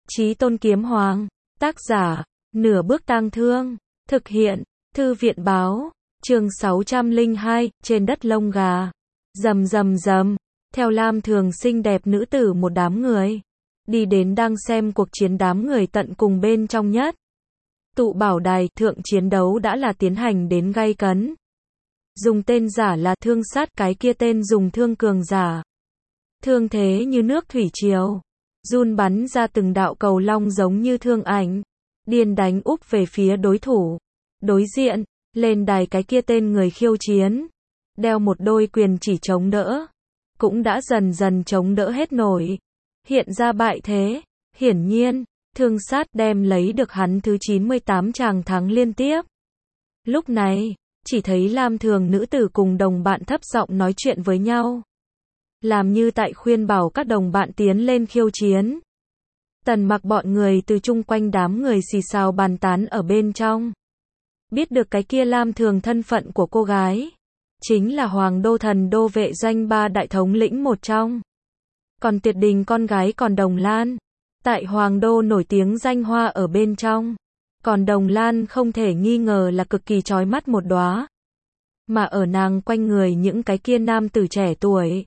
Chí Tôn Kiếm Hoàng, tác giả, Nửa Bước Tang Thương, thực hiện, Thư viện Báo, chương 602, trên đất lông gà. Rầm rầm rầm, theo Lam Thường xinh đẹp nữ tử một đám người, đi đến đang xem cuộc chiến đám người tận cùng bên trong nhất. Tụ Bảo Đài thượng chiến đấu đã là tiến hành đến gay cấn. Dùng tên giả là Thương Sát, cái kia tên dùng thương cường giả. Thương thế như nước thủy triều, run bắn ra từng đạo cầu long giống như thương ảnh, điên đánh úp về phía đối thủ. Đối diện, lên đài cái kia tên người khiêu chiến, đeo một đôi quyền chỉ chống đỡ, cũng đã dần dần chống đỡ hết nổi, hiện ra bại thế. Hiển nhiên, Thương Sát đem lấy được hắn thứ 98 tràng thắng liên tiếp. Lúc này, chỉ thấy Lam Thường nữ tử cùng đồng bạn thấp giọng nói chuyện với nhau, làm như tại khuyên bảo các đồng bạn tiến lên khiêu chiến. Tần Mặc bọn người từ chung quanh đám người xì xào bàn tán ở bên trong. Biết được cái kia Lam Thường thân phận của cô gái, chính là Hoàng Đô Thần Đô vệ doanh 3 đại thống lĩnh một trong. Còn Tuyệt Đình con gái Còn Đồng Lan, tại Hoàng Đô nổi tiếng danh hoa ở bên trong. Còn Đồng Lan không thể nghi ngờ là cực kỳ chói mắt một đóa. Mà ở nàng quanh người những cái kia nam tử trẻ tuổi,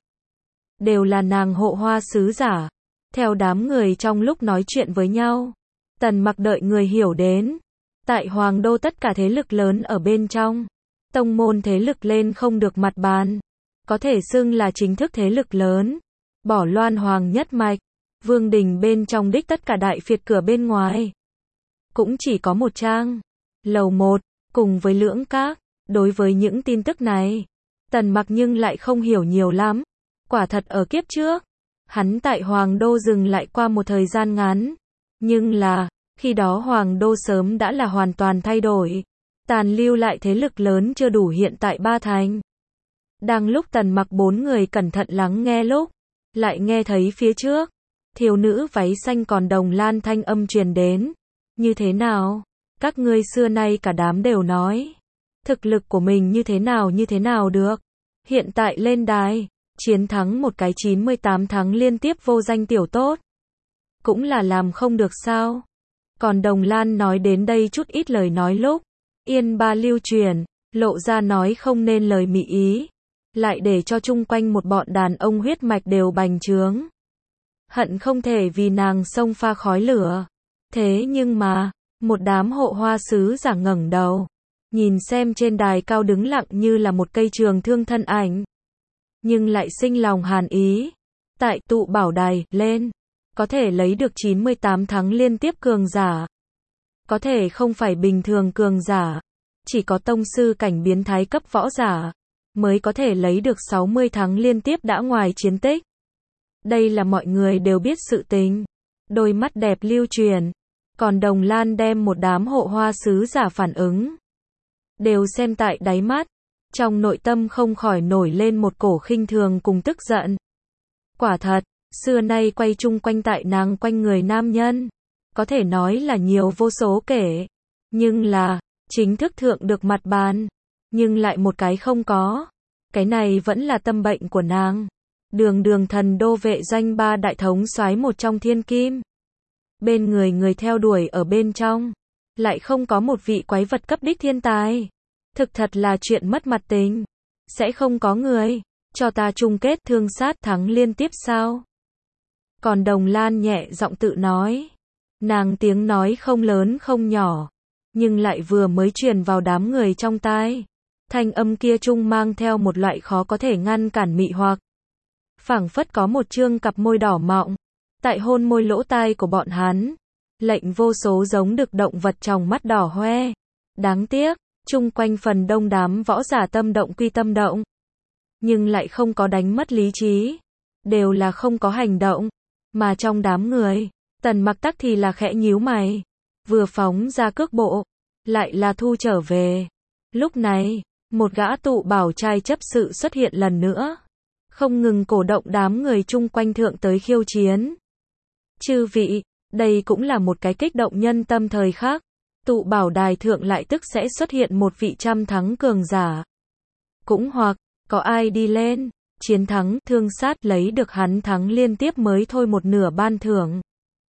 đều là nàng hộ hoa sứ giả. Theo đám người trong lúc nói chuyện với nhau, Tần Mặc đợi người hiểu đến, tại Hoàng Đô tất cả thế lực lớn ở bên trong, tông môn thế lực lên không được mặt bàn, có thể xưng là chính thức thế lực lớn, bỏ Loan Hoàng nhất mạch, Vương đình bên trong đích tất cả đại phiệt cửa bên ngoài, cũng chỉ có một trang, lầu 1, cùng với Lưỡng Các. Đối với những tin tức này, Tần Mặc nhưng lại không hiểu nhiều lắm. Quả thật ở kiếp trước, hắn tại Hoàng Đô dừng lại qua một thời gian ngắn, nhưng là, khi đó Hoàng Đô sớm đã là hoàn toàn thay đổi, tàn lưu lại thế lực lớn chưa đủ hiện tại ba thành. Đang lúc Tần Mặc bốn người cẩn thận lắng nghe lúc, lại nghe thấy phía trước, thiếu nữ váy xanh Còn Đồng Lan thanh âm truyền đến. Như thế nào? Các ngươi xưa nay cả đám đều nói, thực lực của mình như thế nào được. Hiện tại lên đài, chiến thắng một cái 98 thắng liên tiếp vô danh tiểu tốt, cũng là làm không được sao? Còn Đồng Lan nói đến đây chút ít lời nói lúc, yên ba lưu truyền, lộ ra nói không nên lời mị ý, lại để cho chung quanh một bọn đàn ông huyết mạch đều bành trướng. Hận không thể vì nàng xông pha khói lửa. Thế nhưng mà, một đám hộ hoa sứ giả ngẩng đầu, nhìn xem trên đài cao đứng lặng như là một cây trường thương thân ảnh, nhưng lại sinh lòng hàn ý. Tại Tụ Bảo Đài lên, có thể lấy được 98 thắng liên tiếp cường giả, có thể không phải bình thường cường giả, chỉ có tông sư cảnh biến thái cấp võ giả, mới có thể lấy được 60 thắng liên tiếp đã ngoài chiến tích. Đây là mọi người đều biết sự tình. Đôi mắt đẹp lưu truyền, Còn Đồng Lan đem một đám hộ hoa sứ giả phản ứng, đều xem tại đáy mắt, trong nội tâm không khỏi nổi lên một cổ khinh thường cùng tức giận. Quả thật, xưa nay quay chung quanh tại nàng quanh người nam nhân, có thể nói là nhiều vô số kể, nhưng là, chính thức thượng được mặt bàn, nhưng lại một cái không có. Cái này vẫn là tâm bệnh của nàng. Đường Thần Đô vệ doanh 3 đại thống soái một trong thiên kim. Bên người theo đuổi ở bên trong, lại không có một vị quái vật cấp đích thiên tài. Thực thật là chuyện mất mặt tình. Sẽ không có người cho ta chung kết Thương Sát thắng liên tiếp sao? Còn Đồng Lan nhẹ giọng tự nói. Nàng tiếng nói không lớn không nhỏ, nhưng lại vừa mới truyền vào đám người trong tai. Thanh âm kia trung mang theo một loại khó có thể ngăn cản mị hoặc. Phảng phất có một trương cặp môi đỏ mọng, tại hôn môi lỗ tai của bọn hắn, lệnh vô số giống được động vật trong mắt đỏ hoe. Đáng tiếc, chung quanh phần đông đám võ giả tâm động quy tâm động, nhưng lại không có đánh mất lý trí, đều là không có hành động. Mà trong đám người, Tần Mặc tắc thì là khẽ nhíu mày, vừa phóng ra cước bộ, lại là thu trở về. Lúc này, một gã tụ bảo trai chấp sự xuất hiện lần nữa, không ngừng cổ động đám người chung quanh thượng tới khiêu chiến. Chư vị, đây cũng là một cái kích động nhân tâm thời khắc. Tụ Bảo Đài thượng lại tức sẽ xuất hiện một vị trăm thắng cường giả. Cũng hoặc, có ai đi lên, chiến thắng Thương Sát lấy được hắn thắng liên tiếp mới thôi một nửa ban thưởng.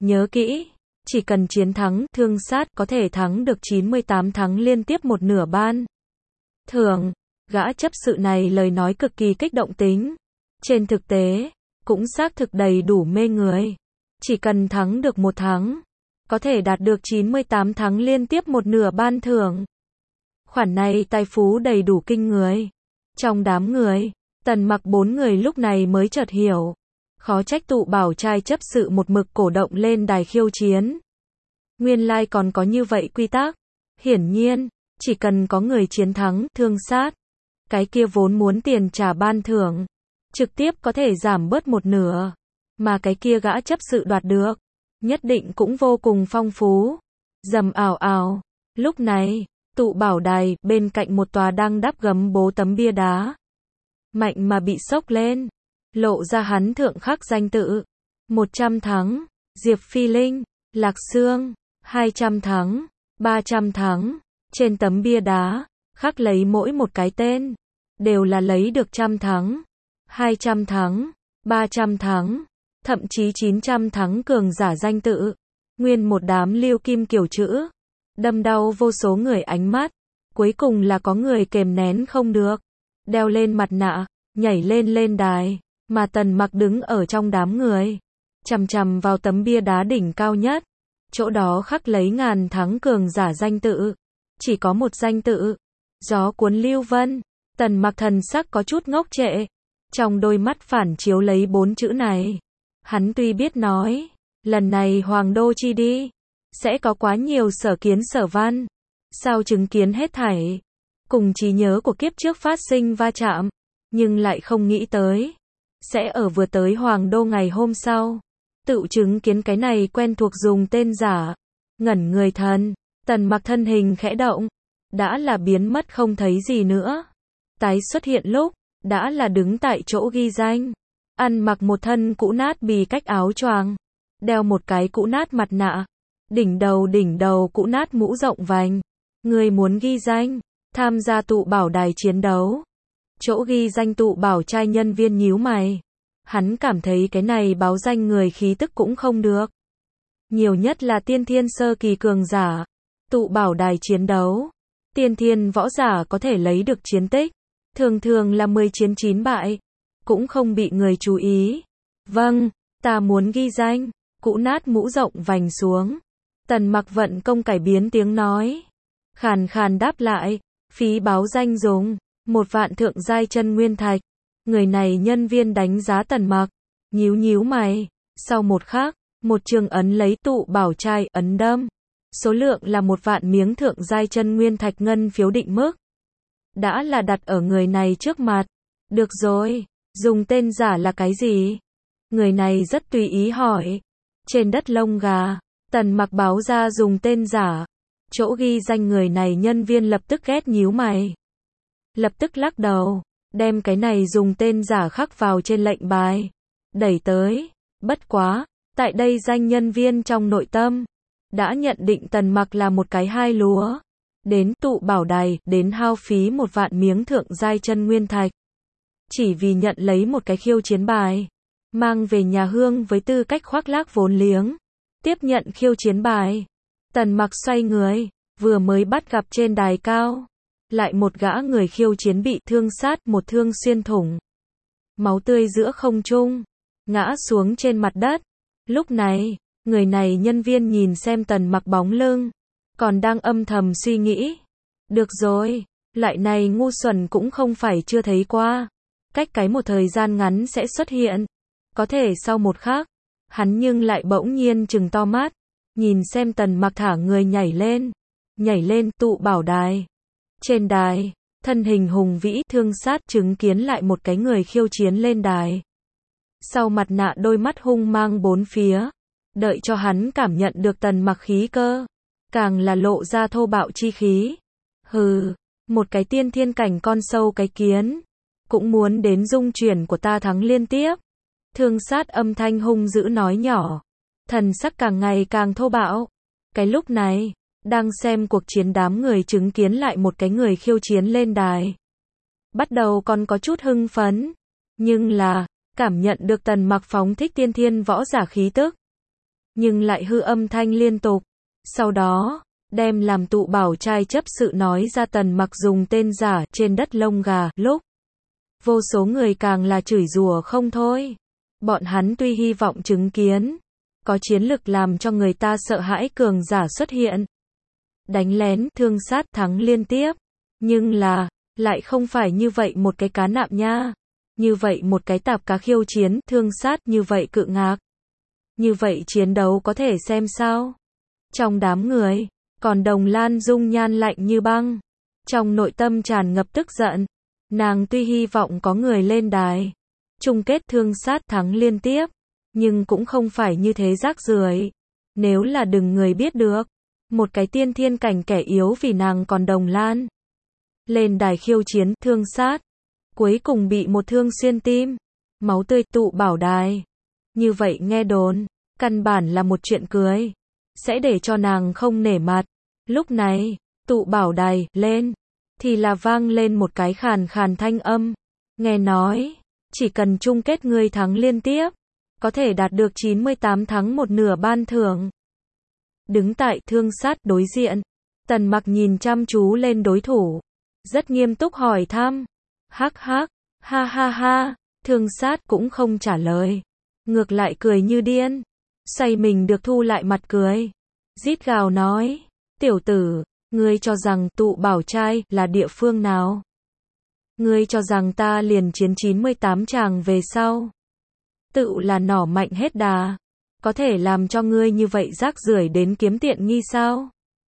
Nhớ kỹ, chỉ cần chiến thắng thương sát có thể thắng được 98 thắng liên tiếp một nửa ban thưởng. Gã chấp sự này lời nói cực kỳ kích động tính. Trên thực tế, cũng xác thực đầy đủ mê người. Chỉ cần thắng được một thắng, có thể đạt được 98 thắng liên tiếp một nửa ban thưởng. Khoản này tài phú đầy đủ kinh người. Trong đám người, Tần Mặc 4 người lúc này mới chợt hiểu. Khó trách Tụ Bảo trai chấp sự một mực cổ động lên đài khiêu chiến. Nguyên lai còn có như vậy quy tắc. Hiển nhiên, chỉ cần có người chiến thắng thương sát, cái kia vốn muốn tiền trả ban thưởng, trực tiếp có thể giảm bớt một nửa. Mà cái kia gã chấp sự đoạt được, nhất định cũng vô cùng phong phú. Rầm ào ào. Lúc này, Tụ Bảo đài bên cạnh một tòa đang đắp gấm bố tấm bia đá mạnh mà bị xốc lên, lộ ra hắn thượng khắc danh tự. 100 thắng, Diệp Phi Linh, Lạc Sương, 200 thắng, 300 thắng. Trên tấm bia đá, khắc lấy mỗi một cái tên, đều là lấy được 100 thắng, 200 thắng, 300 thắng, thậm chí 900 thắng cường giả danh tự. Nguyên một đám lưu kim kiểu chữ, đâm đau vô số người ánh mắt. Cuối cùng là có người kềm nén không được, đeo lên mặt nạ, nhảy lên đài, mà Tần Mặc đứng ở trong đám người, chằm chằm vào tấm bia đá đỉnh cao nhất. Chỗ đó khắc lấy ngàn thắng cường giả danh tự, chỉ có một danh tự, gió cuốn lưu vân. Tần Mặc thần sắc có chút ngốc trệ, trong đôi mắt phản chiếu lấy 4 chữ này. Hắn tuy biết nói, lần này Hoàng Đô chi đi, sẽ có quá nhiều sở kiến sở văn, sao chứng kiến hết thảy, cùng trí nhớ của kiếp trước phát sinh va chạm, nhưng lại không nghĩ tới, sẽ ở vừa tới Hoàng Đô ngày hôm sau, tự chứng kiến cái này quen thuộc dùng tên giả. Ngẩn người thần, Tần Mặc thân hình khẽ động, đã là biến mất không thấy gì nữa. Tái xuất hiện lúc, đã là đứng tại chỗ ghi danh, ăn mặc một thân cũ nát bì cách áo choàng, đeo một cái cũ nát mặt nạ, đỉnh đầu cũ nát mũ rộng vành. Người muốn ghi danh, tham gia Tụ Bảo đài chiến đấu. Chỗ ghi danh Tụ Bảo trai nhân viên nhíu mày. Hắn cảm thấy cái này báo danh người khí tức cũng không được. Nhiều nhất là tiên thiên sơ kỳ cường giả. Tụ Bảo đài chiến đấu, tiên thiên võ giả có thể lấy được chiến tích, thường thường là 10 chiến 9 bại, cũng không bị người chú ý. Vâng, ta muốn ghi danh. Cũ nát mũ rộng vành xuống. Tần Mặc vận công cải biến tiếng nói, khàn khàn đáp lại, phí báo danh dùng 1 vạn thượng giai chân nguyên thạch. Người này nhân viên đánh giá Tần Mặc, nhíu mày. Sau một khắc, một trường ấn lấy Tụ Bảo trai ấn đâm, số lượng là 1 vạn miếng thượng giai chân nguyên thạch ngân phiếu định mức, đã là đặt ở người này trước mặt. Được rồi, dùng tên giả là cái gì? Người này rất tùy ý hỏi. Trên đất lông gà, Tần Mặc báo ra dùng tên giả. Chỗ ghi danh người này nhân viên lập tức ghét nhíu mày, lập tức lắc đầu, đem cái này dùng tên giả khắc vào trên lệnh bài, đẩy tới. Bất quá, tại đây danh nhân viên trong nội tâm, đã nhận định Tần Mặc là một cái hai lúa. Đến Tụ Bảo đài, đến hao phí 1 vạn miếng thượng giai chân nguyên thạch. Chỉ vì nhận lấy một cái khiêu chiến bài, mang về nhà hương với tư cách khoác lác vốn liếng. Tiếp nhận khiêu chiến bài, Tần Mặc xoay người, vừa mới bắt gặp trên đài cao, lại một gã người khiêu chiến bị thương sát, một thương xuyên thủng, máu tươi giữa không trung, ngã xuống trên mặt đất. Lúc này, người này nhân viên nhìn xem Tần Mặc bóng lưng, còn đang âm thầm suy nghĩ. Được rồi, loại này ngu xuẩn cũng không phải chưa thấy qua. Cách cái một thời gian ngắn sẽ xuất hiện. Có thể sau một khắc, hắn nhưng lại bỗng nhiên trừng to mắt, nhìn xem Tần Mặc thả người nhảy lên Tụ Bảo đài. Trên đài, thân hình hùng vĩ thương sát chứng kiến lại một cái người khiêu chiến lên đài. Sau mặt nạ đôi mắt hung mang bốn phía, đợi cho hắn cảm nhận được Tần Mặc khí cơ, càng là lộ ra thô bạo chi khí. Hừ, một cái tiên thiên cảnh con sâu cái kiến, cũng muốn đến dung chuyển của ta thắng liên tiếp. Thương sát âm thanh hung dữ nói nhỏ, thần sắc càng ngày càng thô bạo. Cái lúc này, đang xem cuộc chiến đám người chứng kiến lại một cái người khiêu chiến lên đài. Bắt đầu còn có chút hưng phấn, nhưng là, cảm nhận được Tần Mặc phóng thích tiên thiên võ giả khí tức. nhưng lại hư âm thanh liên tục. Sau đó, đem làm tụ bảo trai chấp sự nói ra Tần Mặc dùng tên giả trên đất lông gà, lúc vô số người càng là chửi rủa không thôi. Bọn hắn tuy hy vọng chứng kiến có chiến lực làm cho người ta sợ hãi cường giả xuất hiện, đánh lén, thương sát, thắng liên tiếp, nhưng là lại không phải như vậy một cái cá nạm nha. Như vậy một cái tạp cá khiêu chiến, thương sát, như vậy cự ngạc. Như vậy chiến đấu có thể xem sao? Trong đám người, còn Đồng Lan dung nhan lạnh như băng. Trong nội tâm tràn ngập tức giận. Nàng tuy hy vọng có người lên đài chung kết thương sát thắng liên tiếp, nhưng cũng không phải như thế rác rưởi. Nếu là đừng người biết được, một cái tiên thiên cảnh kẻ yếu vì nàng còn Đồng Lan lên đài khiêu chiến, thương sát, cuối cùng bị một thương xuyên tim, máu tươi tụ bảo đài. Như vậy nghe đồn, căn bản là một chuyện cười, sẽ để cho nàng không nể mặt. Lúc này, tụ bảo đài lên, thì là vang lên một cái khàn khàn thanh âm. Nghe nói, chỉ cần chung kết ngươi thắng liên tiếp, có thể đạt được 98 thắng một nửa ban thưởng. Đứng tại thương sát đối diện, Tần Mặc nhìn chăm chú lên đối thủ, rất nghiêm túc hỏi thăm. Hắc hắc, ha ha ha, thương sát cũng không trả lời, ngược lại cười như điên, say mình được thu lại mặt cười, rít gào nói, tiểu tử, ngươi cho rằng tụ bảo trai là địa phương nào? Ngươi cho rằng ta liền chiến 98 tràng về sau, tự là nỏ mạnh hết đà, có thể làm cho ngươi như vậy rác rưởi đến kiếm tiện nghi sao?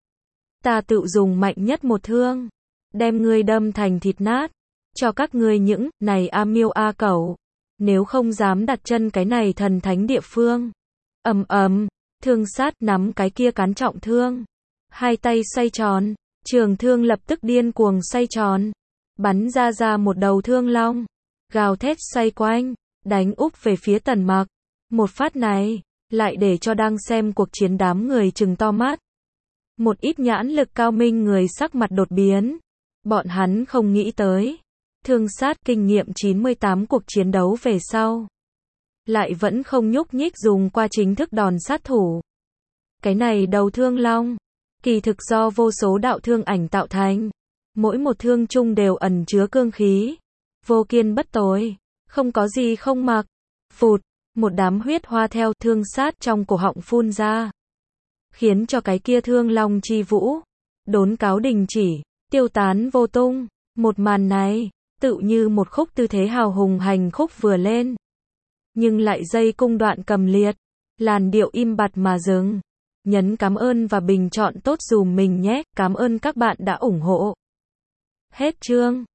Ta tự dùng mạnh nhất một thương, đem ngươi đâm thành thịt nát, cho các ngươi những này a miêu a cẩu, nếu không dám đặt chân cái này thần thánh địa phương. Ầm ầm, thương sát nắm cái kia cán trọng thương, hai tay xoay tròn, trường thương lập tức điên cuồng xoay tròn, bắn ra một đầu thương long, gào thét xoay quanh, đánh úp về phía Tần Mặc. Một phát này, lại để cho đang xem cuộc chiến đám người trừng to mắt. Một ít nhãn lực cao minh người sắc mặt đột biến. Bọn hắn không nghĩ tới, thương sát kinh nghiệm 98 cuộc chiến đấu về sau, lại vẫn không nhúc nhích dùng qua chính thức đòn sát thủ. Cái này đầu thương long, kỳ thực do vô số đạo thương ảnh tạo thành, mỗi một thương chung đều ẩn chứa cương khí, vô kiên bất tồi, không có gì không mặc. Phụt, một đám huyết hoa theo thương sát trong cổ họng phun ra, khiến cho cái kia thương long chi vũ đốn cáo đình chỉ, tiêu tán vô tung. Một màn này, tự như một khúc tư thế hào hùng hành khúc vừa lên, nhưng lại dây cung đoạn cầm liệt, làn điệu im bặt mà dừng. Nhấn cảm ơn và bình chọn tốt dùm mình nhé, cảm ơn các bạn đã ủng hộ. Hết chương.